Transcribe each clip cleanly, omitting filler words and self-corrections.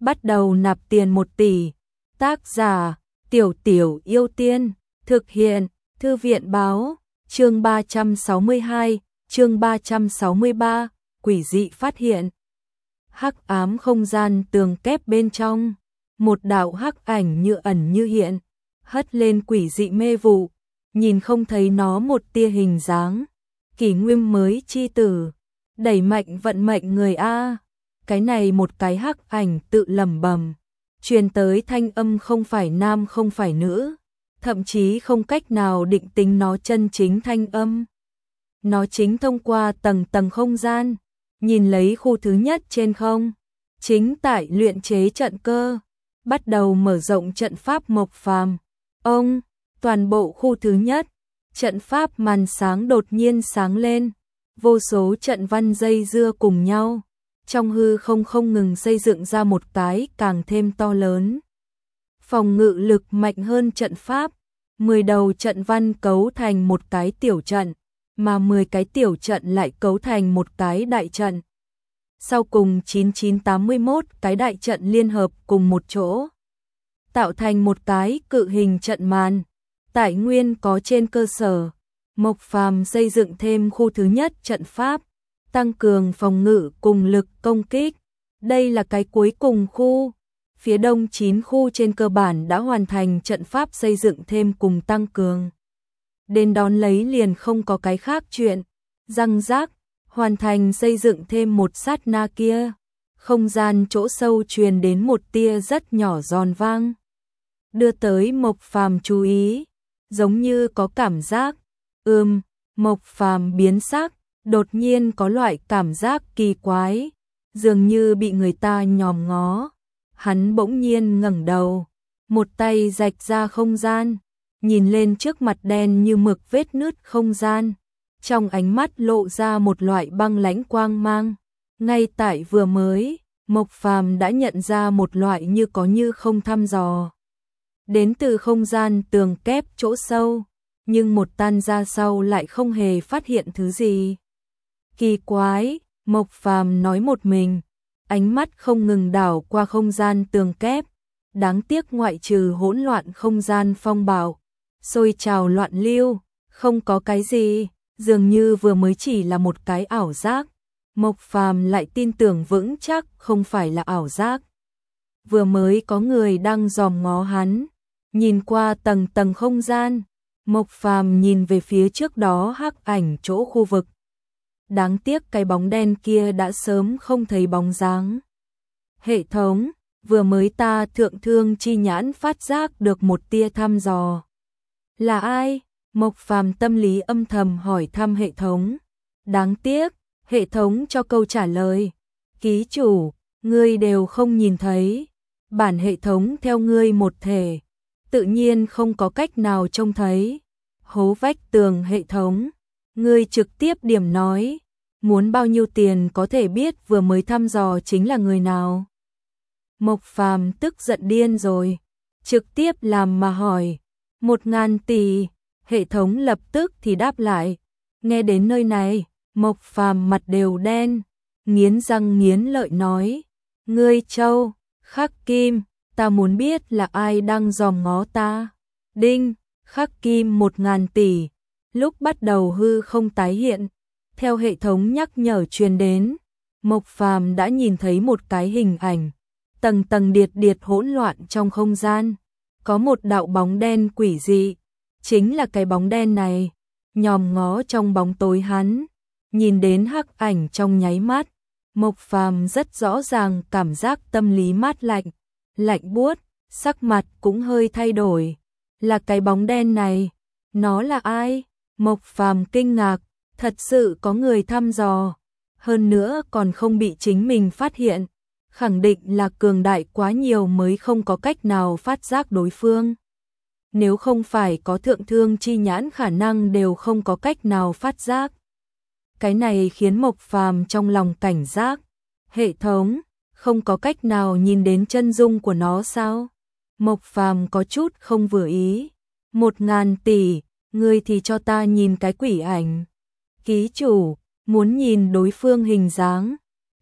bắt đầu nạp tiền 1 tỷ. Tác giả, Tiểu Tiểu Yêu Tiên, thực hiện, Thư viện báo, chương 362, chương 363, quỷ dị phát hiện. Hắc ám không gian tường kép bên trong, một đạo hắc ảnh như ẩn như hiện, hất lên quỷ dị mê vụ, nhìn không thấy nó một tia hình dáng. Kỷ Nguyên mới chi tử, đẩy mạnh vận mệnh người a. Cái này một cái hắc ảnh tự lẩm bẩm, truyền tới thanh âm không phải nam không phải nữ, thậm chí không cách nào định tính nó chân chính thanh âm. Nó chính thông qua tầng tầng không gian, nhìn lấy khu thứ nhất trên không, chính tại luyện chế trận cơ, bắt đầu mở rộng trận pháp Mộc Phàm. Ông, toàn bộ khu thứ nhất, trận pháp màn sáng đột nhiên sáng lên, vô số trận văn dây dưa cùng nhau, trong hư không ngừng xây dựng ra một cái càng thêm to lớn. Phòng ngự lực mạnh hơn trận pháp, 10 đầu trận văn cấu thành một cái tiểu trận, mà 10 cái tiểu trận lại cấu thành một cái đại trận. Sau cùng 9981 cái đại trận liên hợp cùng một chỗ, tạo thành một cái cự hình trận màn. Tại nguyên có trên cơ sở, Mộc Phàm xây dựng thêm khu thứ nhất trận pháp, tăng cường phòng ngự cùng lực công kích. Đây là cái cuối cùng khu. Phía đông 9 khu trên cơ bản đã hoàn thành trận pháp xây dựng thêm cùng tăng cường. Đến đón lấy liền không có cái khác chuyện. Răng rác, hoàn thành xây dựng thêm một sát na kia. Không gian chỗ sâu truyền đến một tia rất nhỏ giòn vang, đưa tới Mộc Phàm chú ý, giống như có cảm giác. Mộc Phàm biến sắc, đột nhiên có loại cảm giác kỳ quái, dường như bị người ta nhòm ngó. Hắn bỗng nhiên ngẩng đầu, một tay rạch ra không gian, nhìn lên trước mặt đen như mực vết nứt không gian, trong ánh mắt lộ ra một loại băng lãnh quang mang. Ngay tại vừa mới, Mộc Phàm đã nhận ra một loại như có như không thăm dò đến từ không gian tường kép chỗ sâu, nhưng một tan ra sau lại không hề phát hiện thứ gì. Kỳ quái, Mộc Phàm nói một mình, ánh mắt không ngừng đảo qua không gian tường kép. Đáng tiếc ngoại trừ hỗn loạn không gian phong bạo, sôi trào loạn lưu, không có cái gì, dường như vừa mới chỉ là một cái ảo giác. Mộc Phàm lại tin tưởng vững chắc không phải là ảo giác. Vừa mới có người đang dòm ngó hắn, nhìn qua tầng tầng không gian. Mộc Phàm nhìn về phía trước đó hắc ảnh chỗ khu vực. Đáng tiếc cái bóng đen kia đã sớm không thấy bóng dáng. Hệ thống, vừa mới ta thượng thương chi nhãn phát giác được một tia thăm dò. Là ai? Mộc Phàm tâm lý âm thầm hỏi thăm hệ thống. Đáng tiếc, hệ thống cho câu trả lời. Ký chủ, ngươi đều không nhìn thấy. Bản hệ thống theo ngươi một thể, tự nhiên không có cách nào trông thấy. Hố vách tường hệ thống, ngươi trực tiếp điểm nói, muốn bao nhiêu tiền có thể biết vừa mới thăm dò chính là người nào. Mộc Phàm tức giận điên rồi, trực tiếp làm mà hỏi. 1000 tỷ, hệ thống lập tức thì đáp lại. Nghe đến nơi này, Mộc Phàm mặt đều đen, nghiến răng nghiến lợi nói, ngươi Châu, Khắc Kim, ta muốn biết là ai đang dòm ngó ta. Đinh, Khắc Kim 1000 tỷ, lúc bắt đầu hư không tái hiện, theo hệ thống nhắc nhở truyền đến, Mộc Phàm đã nhìn thấy một cái hình ảnh, tầng tầng điệt điệt hỗn loạn trong không gian, có một đạo bóng đen quỷ dị, chính là cái bóng đen này, nhòm ngó trong bóng tối hắn, nhìn đến hắc ảnh trong nháy mắt, Mộc Phàm rất rõ ràng cảm giác tâm lý mát lạnh, lạnh buốt, sắc mặt cũng hơi thay đổi. Là cái bóng đen này, nó là ai? Mộc Phàm kinh ngạc, thật sự có người thăm dò, hơn nữa còn không bị chính mình phát hiện, khẳng định là cường đại quá nhiều mới không có cách nào phát giác đối phương. Nếu không phải có thượng thương chi nhãn khả năng đều không có cách nào phát giác. Cái này khiến Mộc Phàm trong lòng cảnh giác. Hệ thống, không có cách nào nhìn đến chân dung của nó sao? Mộc Phàm có chút không vừa ý. 1000 tỷ, ngươi thì cho ta nhìn cái quỷ ảnh. Ký chủ, muốn nhìn đối phương hình dáng,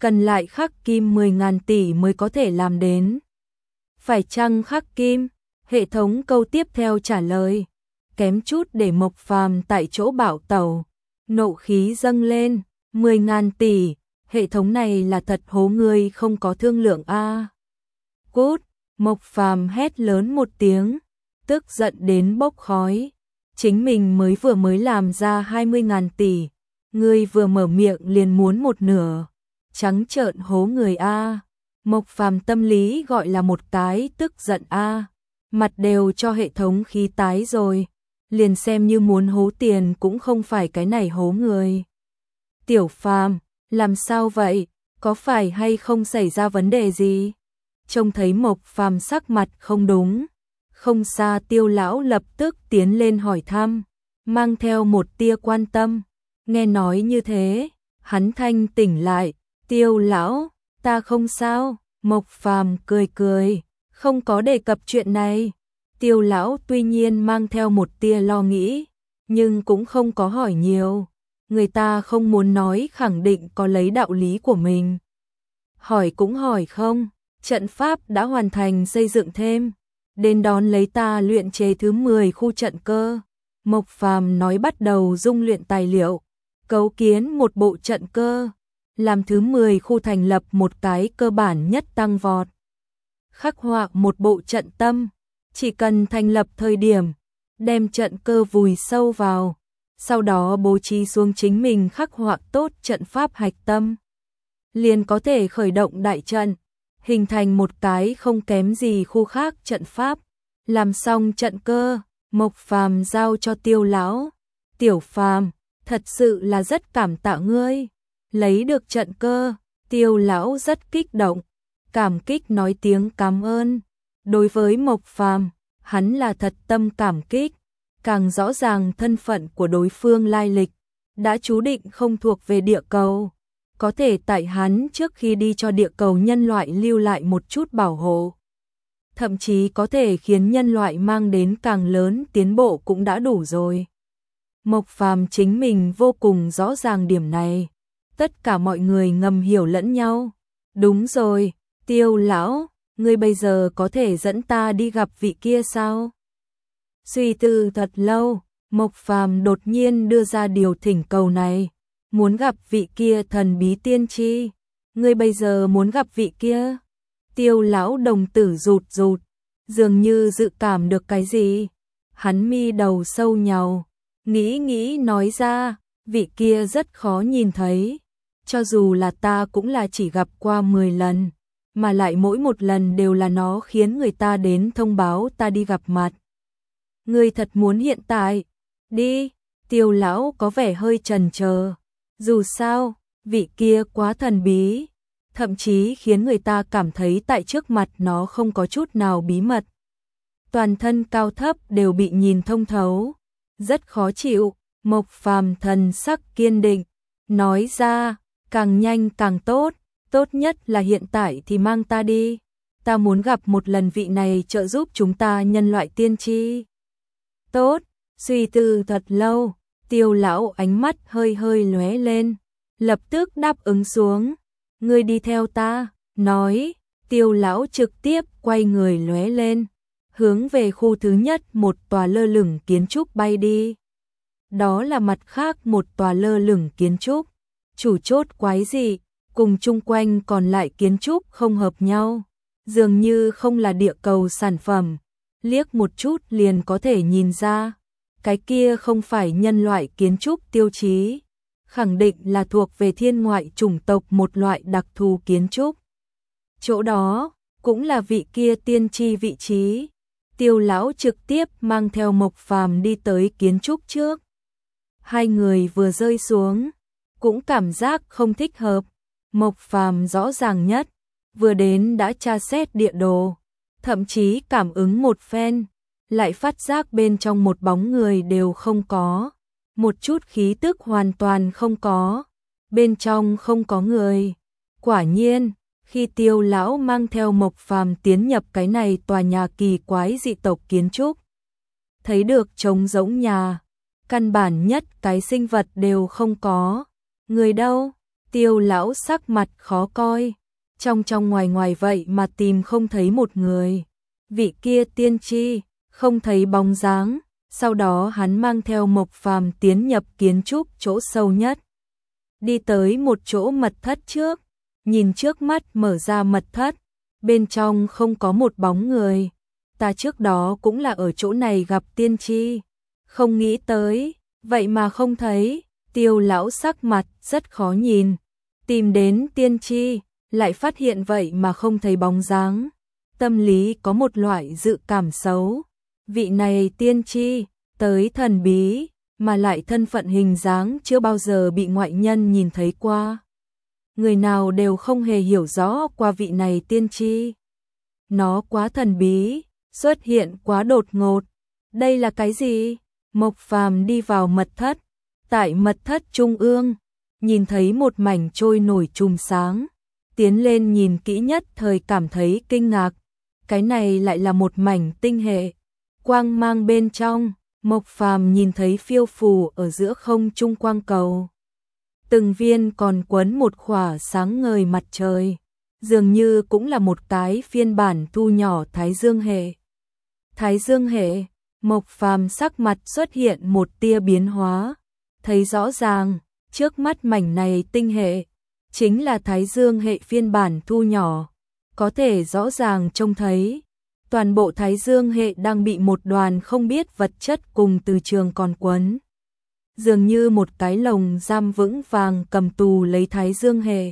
cần lại khắc kim 10.000 tỷ mới có thể làm đến. Phải chăng khắc kim? Hệ thống câu tiếp theo trả lời. Kém chút để Mộc Phàm tại chỗ bạo tẩu, nộ khí dâng lên, 10.000 tỷ, hệ thống này là thật hố người không có thương lượng a. Cút, Mộc Phàm hét lớn một tiếng, tức giận đến bốc khói. Chính mình mới làm ra 20.000 tỷ, ngươi vừa mở miệng liền muốn một nửa, trắng trợn hố người a. Mộc Phàm tâm lý gọi là một cái tức giận a, mặt đều cho hệ thống khí tái rồi, liền xem như muốn hố tiền cũng không phải cái này hố người. Tiểu Phàm, làm sao vậy, có phải hay không xảy ra vấn đề gì? Trông thấy Mộc Phàm sắc mặt không đúng, không xa Tiêu lão lập tức tiến lên hỏi thăm, mang theo một tia quan tâm. Nghe nói như thế, hắn thanh tỉnh lại, Tiêu lão, ta không sao. Mộc Phàm cười cười, không có đề cập chuyện này. Tiêu lão tuy nhiên mang theo một tia lo nghĩ, nhưng cũng không có hỏi nhiều. Người ta không muốn nói khẳng định có lấy đạo lý của mình. Hỏi cũng hỏi không, trận pháp đã hoàn thành xây dựng thêm, đến đón lấy ta luyện chế thứ 10 khu trận cơ. Mộc Phàm nói bắt đầu dung luyện tài liệu, cấu kiến một bộ trận cơ, làm thứ 10 khu thành lập một cái cơ bản nhất tăng vọt. Khắc họa một bộ trận tâm, chỉ cần thành lập thời điểm, đem trận cơ vùi sâu vào, sau đó bố trí xuống chính mình khắc họa tốt trận pháp hạch tâm, liền có thể khởi động đại trận, hình thành một cái không kém gì khu khác trận pháp. Làm xong trận cơ, Mộc Phàm giao cho Tiêu lão. Tiểu Phàm, thật sự là rất cảm tạ ngươi. Lấy được trận cơ, Tiêu lão rất kích động, cảm kích nói tiếng cảm ơn. Đối với Mộc Phàm, hắn là thật tâm cảm kích, càng rõ ràng thân phận của đối phương lai lịch, đã chú định không thuộc về địa cầu, có thể tại hắn trước khi đi cho địa cầu nhân loại lưu lại một chút bảo hộ, thậm chí có thể khiến nhân loại mang đến càng lớn tiến bộ cũng đã đủ rồi. Mộc Phàm chính mình vô cùng rõ ràng điểm này, tất cả mọi người ngầm hiểu lẫn nhau. Đúng rồi, Tiêu lão, ngươi bây giờ có thể dẫn ta đi gặp vị kia sao? Suy tư thật lâu, Mộc Phàm đột nhiên đưa ra điều thỉnh cầu này, muốn gặp vị kia thần bí tiên tri. Ngươi bây giờ muốn gặp vị kia? Tiêu lão đồng tử rụt rụt, dường như dự cảm được cái gì. Hắn mi đầu sâu nhàu, nghĩ nói ra, vị kia rất khó nhìn thấy. Cho dù là ta cũng là chỉ gặp qua 10 lần, mà lại mỗi một lần đều là nó khiến người ta đến thông báo ta đi gặp mặt. Ngươi thật muốn hiện tại? Đi, Tiêu lão có vẻ hơi chần chờ. Dù sao, vị kia quá thần bí, thậm chí khiến người ta cảm thấy tại trước mặt nó không có chút nào bí mật. Toàn thân cao thấp đều bị nhìn thông thấu, rất khó chịu. Mộc Phàm thần sắc kiên định, nói ra, càng nhanh càng tốt, tốt nhất là hiện tại thì mang ta đi. Ta muốn gặp một lần vị này trợ giúp chúng ta nhân loại tiên tri. Tốt, suy tư thật lâu, Tiêu lão ánh mắt hơi lóe lên, lập tức đáp ứng xuống. Ngươi đi theo ta, nói, Tiêu lão trực tiếp quay người lóe lên, hướng về khu thứ nhất một tòa lơ lửng kiến trúc bay đi. Đó là mặt khác một tòa lơ lửng kiến trúc, chủ chốt quái dị, cùng chung quanh còn lại kiến trúc không hợp nhau, dường như không là địa cầu sản phẩm, liếc một chút liền có thể nhìn ra, cái kia không phải nhân loại kiến trúc tiêu chí, khẳng định là thuộc về thiên ngoại chủng tộc một loại đặc thù kiến trúc. Chỗ đó cũng là vị kia tiên tri vị trí. Tiêu lão trực tiếp mang theo Mộc Phàm đi tới kiến trúc trước. Hai người vừa rơi xuống, cũng cảm giác không thích hợp. Mộc Phàm rõ ràng nhất, vừa đến đã tra xét địa đồ, thậm chí cảm ứng một phen, lại phát giác bên trong một bóng người đều không có, một chút khí tức hoàn toàn không có, bên trong không có người. Quả nhiên, khi Tiêu lão mang theo Mộc Phàm tiến nhập cái này tòa nhà kỳ quái dị tộc kiến trúc, thấy được trống rỗng nhà, căn bản nhất cái sinh vật đều không có. Người đâu? Tiêu lão sắc mặt khó coi, trong trong ngoài ngoài vậy mà tìm không thấy một người. Vị kia tiên tri, không thấy bóng dáng, sau đó hắn mang theo Mộc Phàm tiến nhập kiến trúc chỗ sâu nhất. Đi tới một chỗ mật thất trước, nhìn trước mắt mở ra mật thất, bên trong không có một bóng người. Ta trước đó cũng là ở chỗ này gặp tiên tri, không nghĩ tới, vậy mà không thấy. Tiêu lão sắc mặt rất khó nhìn, tìm đến tiên tri, lại phát hiện vậy mà không thấy bóng dáng. Tâm lý có một loại dự cảm xấu, vị này tiên tri, tới thần bí, mà lại thân phận hình dáng chưa bao giờ bị ngoại nhân nhìn thấy qua. Người nào đều không hề hiểu rõ qua vị này tiên tri. Nó quá thần bí, xuất hiện quá đột ngột. Đây là cái gì? Mộc Phàm đi vào mật thất, tại mật thất trung ương, nhìn thấy một mảnh trôi nổi chùm sáng, tiến lên nhìn kỹ nhất thời cảm thấy kinh ngạc. Cái này lại là một mảnh tinh hệ, quang mang bên trong. Mộc Phàm nhìn thấy phiêu phù ở giữa không trung quang cầu. Từng viên còn quấn một khỏa sáng ngời mặt trời, dường như cũng là một cái phiên bản thu nhỏ Thái Dương hệ. Thái Dương hệ, Mộc Phàm sắc mặt xuất hiện một tia biến hóa, thấy rõ ràng, trước mắt mảnh này tinh hệ, chính là Thái Dương hệ phiên bản thu nhỏ, có thể rõ ràng trông thấy. Toàn bộ Thái Dương hệ đang bị một đoàn không biết vật chất cùng từ trường còn quấn. Dường như một cái lồng giam vững vàng cầm tù lấy Thái Dương hệ.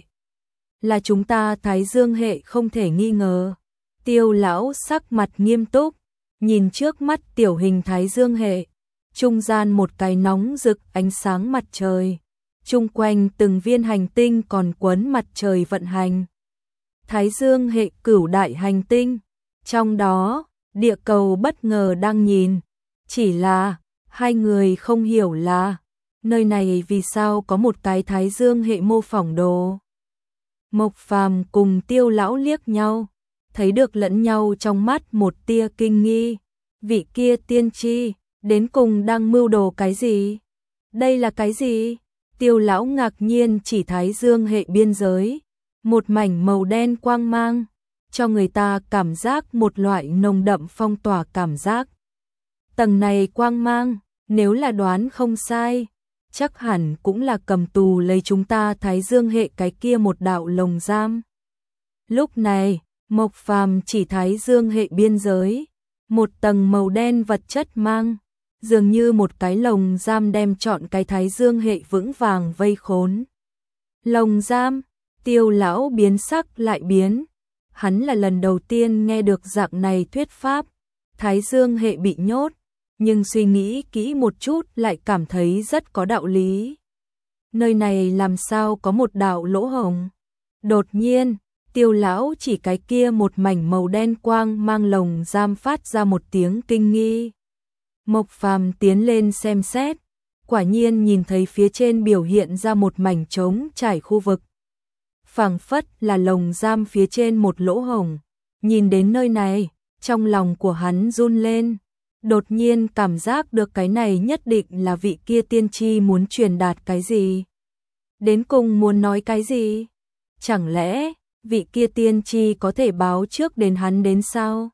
Là chúng ta Thái Dương hệ không thể nghi ngờ. Tiêu lão sắc mặt nghiêm túc, nhìn trước mắt tiểu hình Thái Dương hệ. Trung gian một cái nóng rực ánh sáng mặt trời. Chung quanh từng viên hành tinh còn quấn mặt trời vận hành. Thái Dương hệ cửu đại hành tinh. Trong đó, địa cầu bất ngờ đang nhìn, chỉ là, hai người không hiểu là, nơi này vì sao có một cái Thái Dương hệ mô phỏng đồ. Mộc Phàm cùng Tiêu lão liếc nhau, thấy được lẫn nhau trong mắt một tia kinh nghi. Vị kia tiên tri, đến cùng đang mưu đồ cái gì? Đây là cái gì? Tiêu lão ngạc nhiên chỉ Thái Dương hệ biên giới, một mảnh màu đen quang mang, cho người ta cảm giác một loại nồng đậm phong tỏa cảm giác. Tầng này quang mang, nếu là đoán không sai, chắc hẳn cũng là cầm tù lấy chúng ta Thái Dương hệ cái kia một đạo lồng giam. Lúc này, Mộc Phàm chỉ Thái Dương hệ biên giới, một tầng màu đen vật chất mang, dường như một cái lồng giam đem trọn cái Thái Dương hệ vững vàng vây khốn. Lồng giam, Tiêu lão biến sắc lại biến. Hắn là lần đầu tiên nghe được dạng này thuyết pháp, Thái Dương hệ bị nhốt, nhưng suy nghĩ kỹ một chút lại cảm thấy rất có đạo lý. Nơi này làm sao có một đạo lỗ hổng? Đột nhiên, Tiêu lão chỉ cái kia một mảnh màu đen quang mang lồng giam phát ra một tiếng kinh nghi. Mộc Phàm tiến lên xem xét, quả nhiên nhìn thấy phía trên biểu hiện ra một mảnh trống trải khu vực. Phảng phất là lồng giam phía trên một lỗ hổng. Nhìn đến nơi này, trong lòng của hắn run lên, đột nhiên cảm giác được cái này nhất định là vị kia tiên tri muốn truyền đạt cái gì. Đến cùng muốn nói cái gì? Chẳng lẽ vị kia tiên tri có thể báo trước đến hắn đến sao?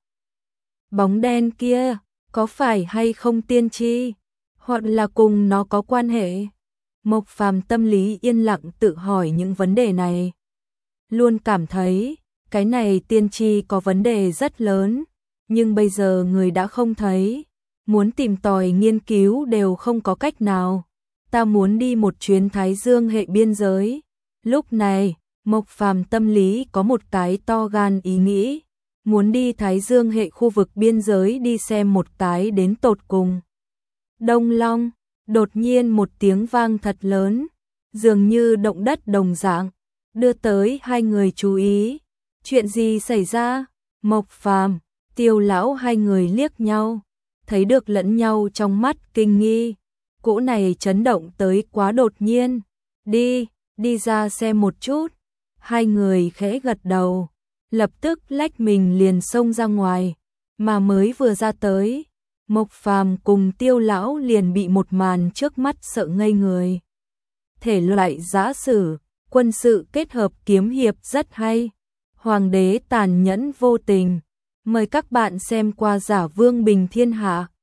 Bóng đen kia, có phải hay không tiên tri? Hoặc là cùng nó có quan hệ? Mộc Phàm tâm lý yên lặng tự hỏi những vấn đề này. Luôn cảm thấy, cái này tiên tri có vấn đề rất lớn, nhưng bây giờ người đã không thấy, muốn tìm tòi nghiên cứu đều không có cách nào. Ta muốn đi một chuyến Thái Dương hệ biên giới. Lúc này, Mộc Phàm tâm lý có một cái to gan ý nghĩ, muốn đi Thái Dương hệ khu vực biên giới đi xem một cái đến tột cùng. Đông Long, đột nhiên một tiếng vang thật lớn, dường như động đất đồng dạng, đưa tới hai người chú ý. Chuyện gì xảy ra? Mộc Phàm, Tiêu lão hai người liếc nhau, thấy được lẫn nhau trong mắt kinh nghi. Cỗ này chấn động tới quá đột nhiên. Đi ra xem một chút. Hai người khẽ gật đầu, lập tức lách mình liền xông ra ngoài, mà mới vừa ra tới, Mộc Phàm cùng Tiêu lão liền bị một màn trước mắt sợ ngây người. Thể loại giã sử, quân sự kết hợp kiếm hiệp rất hay. Hoàng đế tàn nhẫn vô tình. Mời các bạn xem qua Giả Vương Bình Thiên Hạ.